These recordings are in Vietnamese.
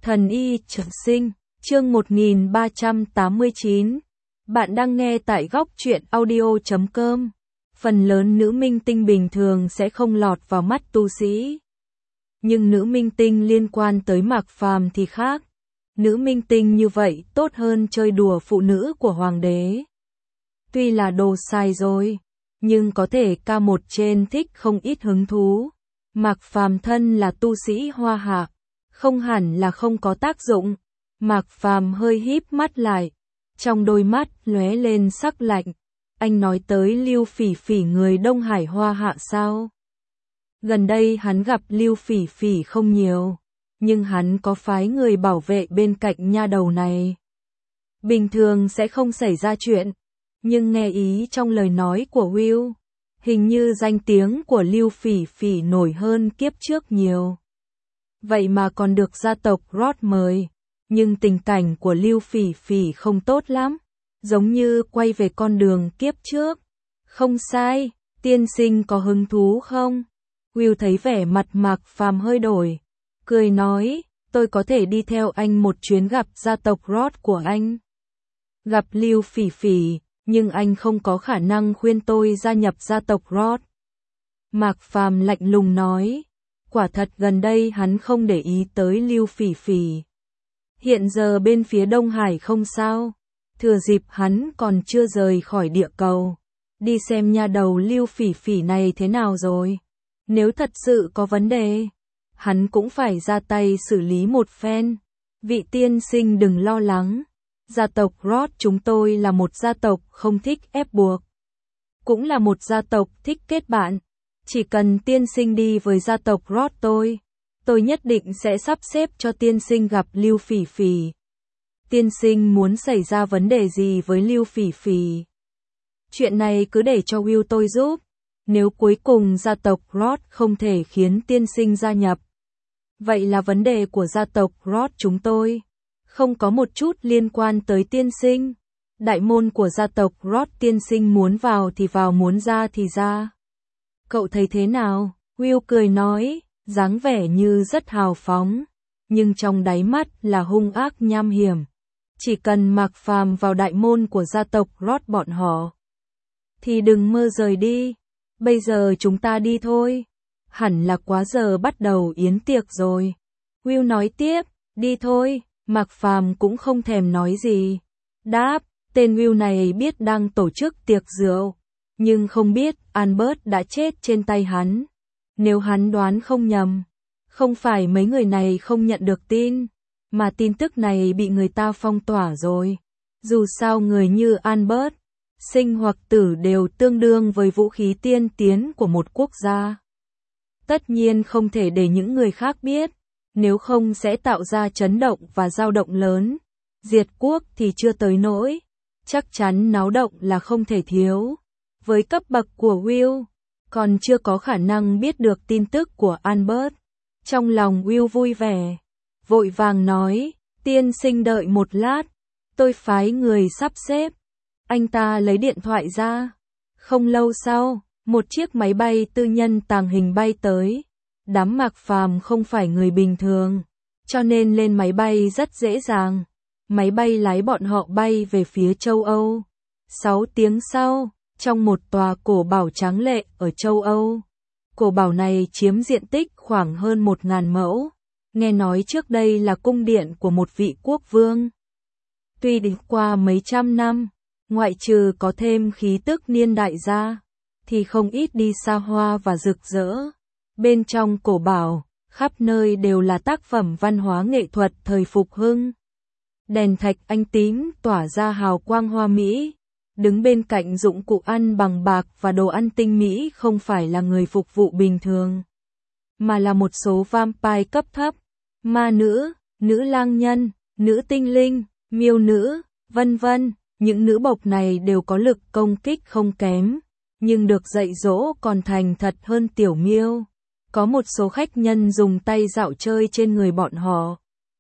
Thần y trường sinh, chương 1389. Bạn đang nghe tại góc truyện audio.com. Phần lớn nữ minh tinh bình thường sẽ không lọt vào mắt tu sĩ. Nhưng nữ minh tinh liên quan tới Mạc Phàm thì khác. Nữ minh tinh như vậy tốt hơn chơi đùa phụ nữ của hoàng đế. Tuy là đồ sai rồi, nhưng có thể ca một trên thích không ít hứng thú. Mạc Phàm thân là tu sĩ hoa hạ, không hẳn là không có tác dụng. Mạc Phàm hơi híp mắt lại, trong đôi mắt lóe lên sắc lạnh. Anh nói tới Lưu Phỉ Phỉ người Đông Hải hoa hạ sao? Gần đây hắn gặp Lưu Phỉ Phỉ không nhiều, nhưng hắn có phái người bảo vệ bên cạnh nha đầu này. Bình thường sẽ không xảy ra chuyện, nhưng nghe ý trong lời nói của Will, hình như danh tiếng của Lưu Phỉ Phỉ nổi hơn kiếp trước nhiều. Vậy mà còn được gia tộc Roth mời, nhưng tình cảnh của Lưu Phỉ Phỉ không tốt lắm, giống như quay về con đường kiếp trước. Không sai, tiên sinh có hứng thú không? Will thấy vẻ mặt Mạc Phàm hơi đổi, cười nói, tôi có thể đi theo anh một chuyến gặp gia tộc Roth của anh. Gặp Lưu Phỉ Phỉ, nhưng anh không có khả năng khuyên tôi gia nhập gia tộc Roth. Mạc Phàm lạnh lùng nói, quả thật gần đây hắn không để ý tới Lưu Phỉ Phỉ. Hiện giờ bên phía Đông Hải không sao, thừa dịp hắn còn chưa rời khỏi địa cầu, đi xem nha đầu Lưu Phỉ Phỉ này thế nào rồi. Nếu thật sự có vấn đề, hắn cũng phải ra tay xử lý một phen. Vị tiên sinh đừng lo lắng, gia tộc Roth chúng tôi là một gia tộc không thích ép buộc, cũng là một gia tộc thích kết bạn. Chỉ cần tiên sinh đi với gia tộc Roth tôi nhất định sẽ sắp xếp cho tiên sinh gặp Lưu Phỉ Phỉ. Tiên sinh muốn xảy ra vấn đề gì với Lưu Phỉ Phỉ? Chuyện này cứ để cho Will tôi giúp. Nếu cuối cùng gia tộc Roth không thể khiến tiên sinh gia nhập, vậy là vấn đề của gia tộc Roth chúng tôi, không có một chút liên quan tới tiên sinh. Đại môn của gia tộc Roth tiên sinh muốn vào thì vào, muốn ra thì ra. Cậu thấy thế nào? Will cười nói, dáng vẻ như rất hào phóng, nhưng trong đáy mắt là hung ác nham hiểm. Chỉ cần Mạc Phàm vào đại môn của gia tộc Roth bọn họ, thì đừng mơ rời đi. Bây giờ chúng ta đi thôi. Hẳn là quá giờ bắt đầu yến tiệc rồi. Will nói tiếp, đi thôi. Mạc Phàm cũng không thèm nói gì. Đáp, tên Will này biết đang tổ chức tiệc rượu, nhưng không biết Albert đã chết trên tay hắn. Nếu hắn đoán không nhầm, không phải mấy người này không nhận được tin, mà tin tức này bị người ta phong tỏa rồi. Dù sao người như Albert, sinh hoặc tử đều tương đương với vũ khí tiên tiến của một quốc gia. Tất nhiên không thể để những người khác biết, nếu không sẽ tạo ra chấn động và dao động lớn. Diệt quốc thì chưa tới nỗi, chắc chắn náo động là không thể thiếu. Với cấp bậc của Will, còn chưa có khả năng biết được tin tức của Albert. Trong lòng Will vui vẻ, vội vàng nói, tiên sinh đợi một lát, tôi phái người sắp xếp. Anh ta lấy điện thoại ra. Không lâu sau, một chiếc máy bay tư nhân tàng hình bay tới. Đám Mạc Phàm không phải người bình thường, cho nên lên máy bay rất dễ dàng. Máy bay lái bọn họ bay về phía châu Âu. 6 tiếng sau, trong một tòa cổ bảo tráng lệ ở châu Âu. Cổ bảo này chiếm diện tích khoảng hơn 1.000 mẫu. Nghe nói trước đây là cung điện của một vị quốc vương. Tuy đi qua mấy trăm năm, ngoại trừ có thêm khí tức niên đại ra, thì không ít đi xa hoa và rực rỡ. Bên trong cổ bảo, khắp nơi đều là tác phẩm văn hóa nghệ thuật thời phục hưng. Đèn thạch anh tím tỏa ra hào quang hoa mỹ. Đứng bên cạnh dụng cụ ăn bằng bạc và đồ ăn tinh mỹ không phải là người phục vụ bình thường, mà là một số vampire cấp thấp, ma nữ, nữ lang nhân, nữ tinh linh, miêu nữ, vân vân. Những nữ bộc này đều có lực công kích không kém, nhưng được dạy dỗ còn thành thật hơn tiểu miêu. Có một số khách nhân dùng tay dạo chơi trên người bọn họ.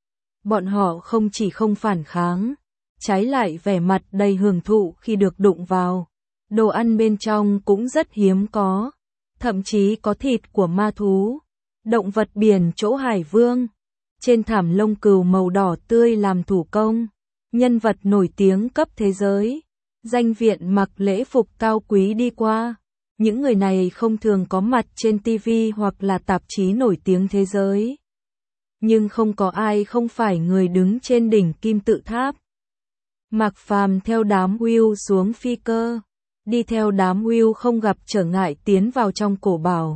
Bọn họ không chỉ không phản kháng, trái lại vẻ mặt đầy hưởng thụ khi được đụng vào. Đồ ăn bên trong cũng rất hiếm có, thậm chí có thịt của ma thú, động vật biển chỗ Hải Vương. trên thảm lông cừu màu đỏ tươi làm thủ công, nhân vật nổi tiếng cấp thế giới, danh viện mặc lễ phục cao quý đi qua. Những người này không thường có mặt trên TV hoặc là tạp chí nổi tiếng thế giới. Nhưng không có ai không phải người đứng trên đỉnh kim tự tháp. Mạc Phàm theo đám Will xuống phi cơ, đi theo đám Will không gặp trở ngại tiến vào trong cổ bảo.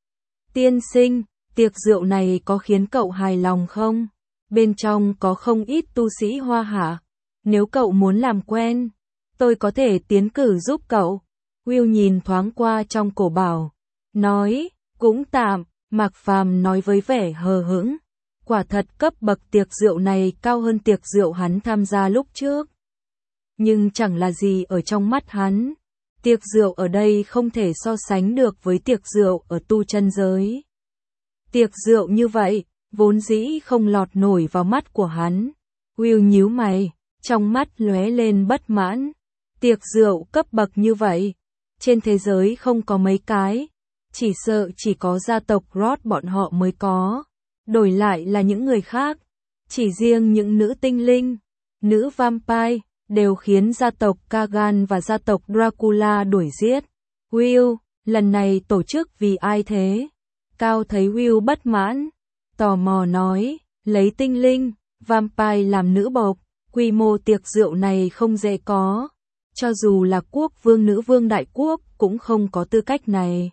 Tiên sinh, tiệc rượu này có khiến cậu hài lòng không? Bên trong có không ít tu sĩ Hoa Hạ. Nếu cậu muốn làm quen, tôi có thể tiến cử giúp cậu. Will nhìn thoáng qua trong cổ bảo, nói, cũng tạm. Mạc Phàm nói với vẻ hờ hững. Quả thật cấp bậc tiệc rượu này cao hơn tiệc rượu hắn tham gia lúc trước. Nhưng chẳng là gì ở trong mắt hắn. Tiệc rượu ở đây không thể so sánh được với tiệc rượu ở tu chân giới. Tiệc rượu như vậy, vốn dĩ không lọt nổi vào mắt của hắn. Will nhíu mày, trong mắt lóe lên bất mãn. Tiệc rượu cấp bậc như vậy, trên thế giới không có mấy cái, chỉ sợ chỉ có gia tộc Roth bọn họ mới có. Đổi lại là những người khác, chỉ riêng những nữ tinh linh, nữ vampire, đều khiến gia tộc Kagan và gia tộc Dracula đuổi giết. Will, lần này tổ chức vì ai thế? Cao thấy Will bất mãn, tò mò nói, lấy tinh linh, vampire làm nữ bộc, quy mô tiệc rượu này không dễ có. Cho dù là quốc vương nữ vương đại quốc cũng không có tư cách này.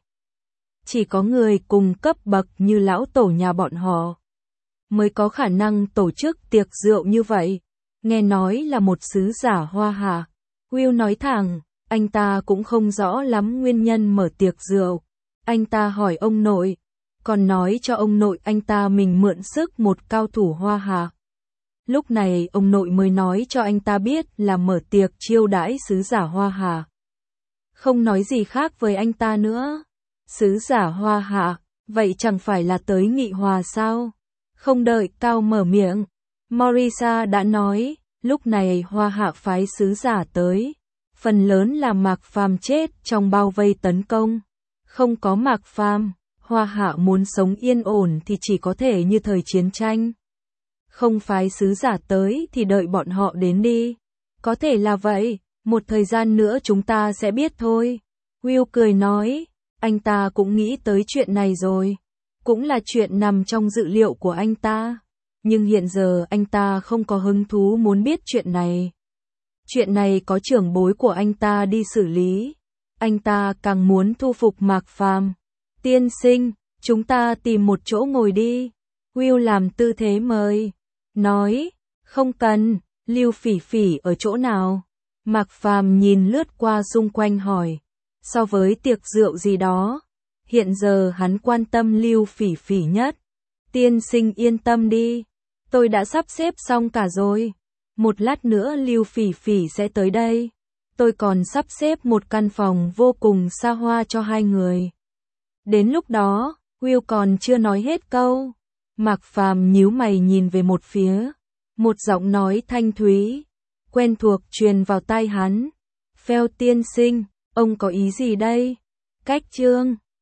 Chỉ có người cùng cấp bậc như lão tổ nhà bọn họ mới có khả năng tổ chức tiệc rượu như vậy. Nghe nói là một sứ giả Hoa Hạ. Will nói thẳng, anh ta cũng không rõ lắm nguyên nhân mở tiệc rượu. Anh ta hỏi ông nội, còn nói cho ông nội anh ta mình mượn sức một cao thủ Hoa Hạ. Lúc này ông nội mới nói cho anh ta biết là mở tiệc chiêu đãi sứ giả Hoa Hạ. Không nói gì khác với anh ta nữa. Sứ giả Hoa Hạ, vậy chẳng phải là tới nghị hòa sao? Không đợi Cao mở miệng, Morisa đã nói, lúc này Hoa Hạ phái sứ giả tới. Phần lớn là Mạc Phàm chết trong bao vây tấn công. Không có Mạc Phàm, Hoa Hạ muốn sống yên ổn thì chỉ có thể như thời chiến tranh. Không phái sứ giả tới thì đợi bọn họ đến đi. Có thể là vậy, một thời gian nữa chúng ta sẽ biết thôi. Will cười nói, anh ta cũng nghĩ tới chuyện này rồi. Cũng là chuyện nằm trong dự liệu của anh ta. Nhưng hiện giờ anh ta không có hứng thú muốn biết chuyện này. Chuyện này có trưởng bối của anh ta đi xử lý. Anh ta càng muốn thu phục Mạc Phàm. Tiên sinh, chúng ta tìm một chỗ ngồi đi. Will làm tư thế mời. Nói, không cần, Lưu Phỉ Phỉ ở chỗ nào? Mạc Phàm nhìn lướt qua xung quanh hỏi. So với tiệc rượu gì đó, hiện giờ hắn quan tâm Lưu Phỉ Phỉ nhất. Tiên sinh yên tâm đi, tôi đã sắp xếp xong cả rồi. Một lát nữa Lưu Phỉ Phỉ sẽ tới đây. Tôi còn sắp xếp một căn phòng vô cùng xa hoa cho hai người. Đến lúc đó, Will còn chưa nói hết câu. Mạc Phàm nhíu mày nhìn về một phía. Một giọng nói thanh thúy, quen thuộc truyền vào tai hắn. Phèo tiên sinh, ông có ý gì đây? Cách chương